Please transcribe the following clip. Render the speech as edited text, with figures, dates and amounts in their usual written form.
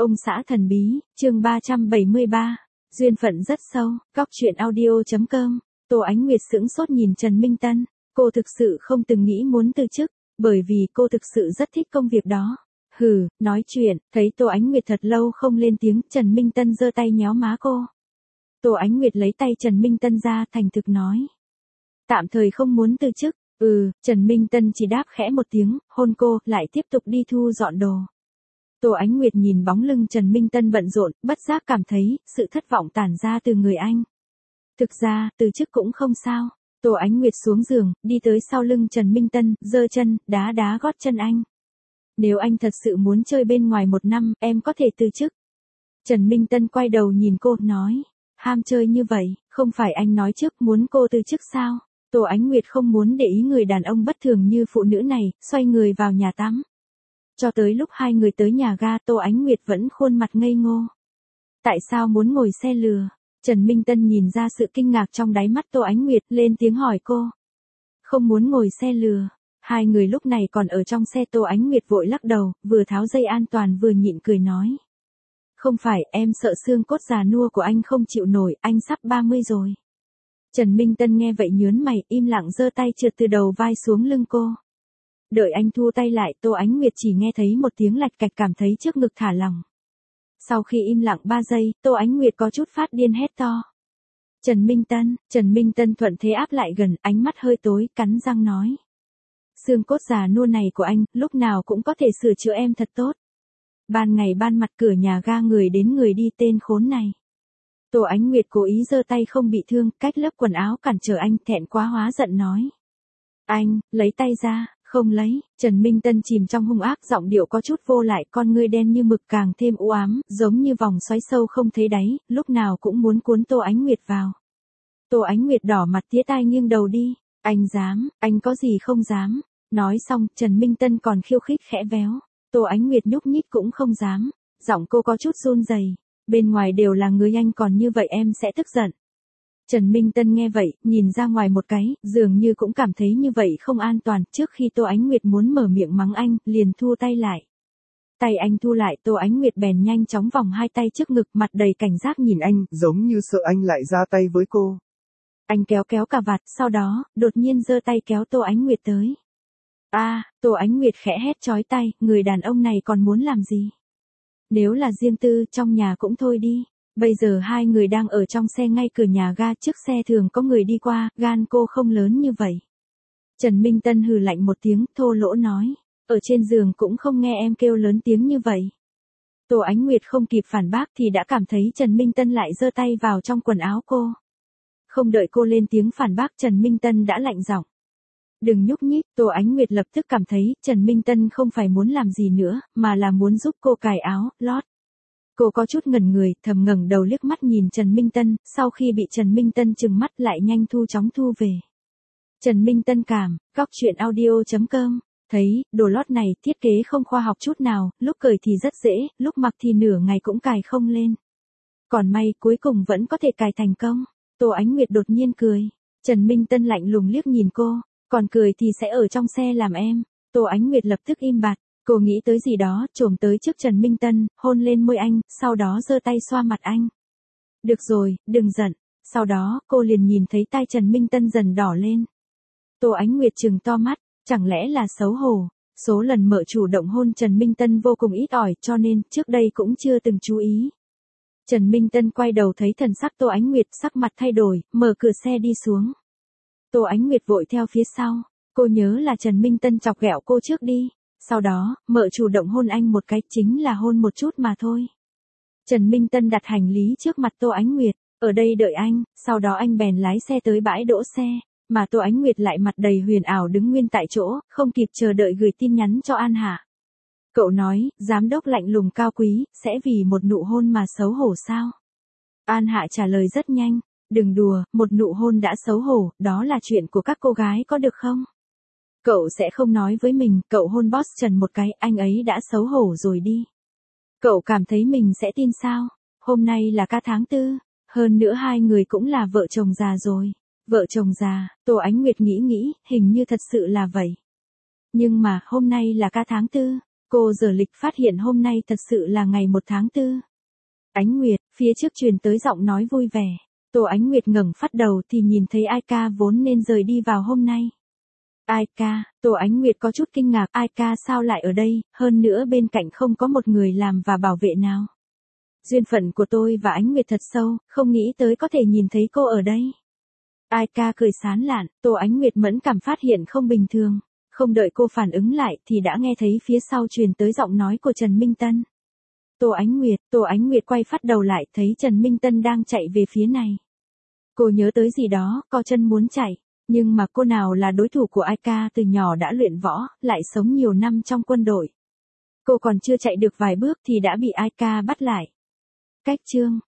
Ông xã thần bí, chương 373. Duyên phận rất sâu, Cóc truyện audio.com. Tô Ánh Nguyệt sững sốt nhìn Trần Minh Tân. Cô thực sự không từng nghĩ muốn từ chức, bởi vì cô thực sự rất thích công việc đó. Nói chuyện, thấy Tô Ánh Nguyệt thật lâu không lên tiếng, Trần Minh Tân giơ tay nhéo má cô. Tô Ánh Nguyệt lấy tay Trần Minh Tân ra, thành thực nói. Tạm thời không muốn từ chức. Trần Minh Tân chỉ đáp khẽ một tiếng, hôn cô, lại tiếp tục đi thu dọn đồ. Tô Ánh Nguyệt nhìn bóng lưng Trần Minh Tân bận rộn, bất giác cảm thấy, sự thất vọng tản ra từ người anh. Thực ra, từ chức cũng không sao. Tô Ánh Nguyệt xuống giường, đi tới sau lưng Trần Minh Tân, giơ chân, đá đá gót chân anh. Nếu anh thật sự muốn chơi bên ngoài 1 năm, em có thể từ chức. Trần Minh Tân quay đầu nhìn cô, nói. Ham chơi như vậy, không phải anh nói trước muốn cô từ chức sao? Tô Ánh Nguyệt không muốn để ý người đàn ông bất thường như phụ nữ này, xoay người vào nhà tắm. Cho tới lúc hai người tới nhà ga, Tô Ánh Nguyệt vẫn khuôn mặt ngây ngô. Tại sao muốn ngồi xe lừa? Trần Minh Tân nhìn ra sự kinh ngạc trong đáy mắt Tô Ánh Nguyệt, lên tiếng hỏi cô. Không muốn ngồi xe lừa. Hai người lúc này còn ở trong xe. Tô Ánh Nguyệt vội lắc đầu, vừa tháo dây an toàn vừa nhịn cười nói. Không phải, em sợ xương cốt già nua của anh không chịu nổi, anh sắp 30 rồi. Trần Minh Tân nghe vậy nhớn mày, im lặng giơ tay trượt từ đầu vai xuống lưng cô. Đợi anh thu tay lại, Tô Ánh Nguyệt chỉ nghe thấy một tiếng lạch cạch, cảm thấy trước ngực thả lỏng. Sau khi im lặng 3 giây, Tô Ánh Nguyệt có chút phát điên hét to. Trần Minh Tân thuận thế áp lại gần, ánh mắt hơi tối, cắn răng nói. Xương cốt già nua này của anh, lúc nào cũng có thể sửa chữa em thật tốt. Ban ngày ban mặt cửa nhà ga người đến người đi, tên khốn này. Tô Ánh Nguyệt cố ý giơ tay không bị thương, cách lớp quần áo cản trở anh, thẹn quá hóa giận nói. Anh, lấy tay ra. Không lấy. Trần Minh Tân chìm trong hung ác, giọng điệu có chút vô lại, con ngươi đen như mực càng thêm u ám, giống như vòng xoáy sâu không thấy đáy, lúc nào cũng muốn cuốn Tô Ánh Nguyệt vào. Tô Ánh Nguyệt đỏ mặt tía tai nghiêng đầu đi. Anh dám, anh có gì không dám. Nói xong, Trần Minh Tân còn khiêu khích khẽ véo. Tô Ánh Nguyệt nhúc nhích cũng không dám. Giọng cô có chút run rẩy. Bên ngoài đều là người anh, còn như vậy em sẽ tức giận. Trần Minh Tân nghe vậy, nhìn ra ngoài một cái, dường như cũng cảm thấy như vậy không an toàn. Trước khi Tô Ánh Nguyệt muốn mở miệng mắng anh, liền thu tay lại. Tay anh thu lại, Tô Ánh Nguyệt bèn nhanh chóng vòng hai tay trước ngực, mặt đầy cảnh giác nhìn anh, giống như sợ anh lại ra tay với cô. Anh kéo cà vạt, sau đó, đột nhiên giơ tay kéo Tô Ánh Nguyệt tới. Tô Ánh Nguyệt khẽ hét chói tai, người đàn ông này còn muốn làm gì? Nếu là riêng tư, trong nhà cũng thôi đi. Bây giờ hai người đang ở trong xe ngay cửa nhà ga, trước xe thường có người đi qua, gan cô không lớn như vậy. Trần Minh Tân hừ lạnh một tiếng, thô lỗ nói, ở trên giường cũng không nghe em kêu lớn tiếng như vậy. Tô Ánh Nguyệt không kịp phản bác thì đã cảm thấy Trần Minh Tân lại giơ tay vào trong quần áo cô. Không đợi cô lên tiếng phản bác, Trần Minh Tân đã lạnh giọng. Đừng nhúc nhích. Tô Ánh Nguyệt lập tức cảm thấy Trần Minh Tân không phải muốn làm gì nữa, mà là muốn giúp cô cài áo, lót. Cô có chút ngẩn người, thầm ngẩng đầu liếc mắt nhìn Trần Minh Tân, sau khi bị Trần Minh Tân trừng mắt lại nhanh chóng thu về. Trần Minh Tân cảm, Cóc truyện audio.com, thấy, đồ lót này thiết kế không khoa học chút nào, lúc cởi thì rất dễ, lúc mặc thì nửa ngày cũng cài không lên. Còn may, cuối cùng vẫn có thể cài thành công. Tô Ánh Nguyệt đột nhiên cười. Trần Minh Tân lạnh lùng liếc nhìn cô, còn cười thì sẽ ở trong xe làm em. Tô Ánh Nguyệt lập tức im bặt. Cô nghĩ tới gì đó, chồm tới trước Trần Minh Tân, hôn lên môi anh, sau đó giơ tay xoa mặt anh. Được rồi, đừng giận. Sau đó, cô liền nhìn thấy tai Trần Minh Tân dần đỏ lên. Tô Ánh Nguyệt trừng to mắt, chẳng lẽ là xấu hổ. Số lần mợ chủ động hôn Trần Minh Tân vô cùng ít ỏi, cho nên, trước đây cũng chưa từng chú ý. Trần Minh Tân quay đầu thấy thần sắc Tô Ánh Nguyệt, sắc mặt thay đổi, mở cửa xe đi xuống. Tô Ánh Nguyệt vội theo phía sau. Cô nhớ là Trần Minh Tân chọc ghẹo cô trước đi. Sau đó, mợ chủ động hôn anh một cái, chính là hôn một chút mà thôi. Trần Minh Tân đặt hành lý trước mặt Tô Ánh Nguyệt, ở đây đợi anh, sau đó anh bèn lái xe tới bãi đỗ xe, mà Tô Ánh Nguyệt lại mặt đầy huyền ảo đứng nguyên tại chỗ, không kịp chờ đợi gửi tin nhắn cho An Hạ. Cậu nói, giám đốc lạnh lùng cao quý, sẽ vì một nụ hôn mà xấu hổ sao? An Hạ trả lời rất nhanh, đừng đùa, một nụ hôn đã xấu hổ, đó là chuyện của các cô gái có được không? Cậu sẽ không nói với mình, cậu hôn boss Trần một cái, anh ấy đã xấu hổ rồi đi. Cậu cảm thấy mình sẽ tin sao? Hôm nay là ca tháng 4, hơn nữa hai người cũng là vợ chồng già rồi. Vợ chồng già, Tô Ánh Nguyệt nghĩ, hình như thật sự là vậy. Nhưng mà, hôm nay là ca tháng 4, Cô giờ lịch phát hiện hôm nay thật sự là ngày 1 tháng 4. Ánh Nguyệt, phía trước truyền tới giọng nói vui vẻ. Tô Ánh Nguyệt ngẩng phát đầu thì nhìn thấy Ai Ca vốn nên rời đi vào hôm nay. Ai Ca, Tô Ánh Nguyệt có chút kinh ngạc, Ai Ca sao lại ở đây, hơn nữa bên cạnh không có một người làm và bảo vệ nào. Duyên phận của tôi và Ánh Nguyệt thật sâu, không nghĩ tới có thể nhìn thấy cô ở đây. Ai Ca cười sán lạn, Tô Ánh Nguyệt mẫn cảm phát hiện không bình thường. Không đợi cô phản ứng lại thì đã nghe thấy phía sau truyền tới giọng nói của Trần Minh Tân. Tô Ánh Nguyệt quay phát đầu lại thấy Trần Minh Tân đang chạy về phía này. Cô nhớ tới gì đó, co chân muốn chạy. Nhưng mà cô nào là đối thủ của Ai Ca, từ nhỏ đã luyện võ, lại sống nhiều năm trong quân đội. Cô còn chưa chạy được vài bước thì đã bị Ai Ca bắt lại. Cách chương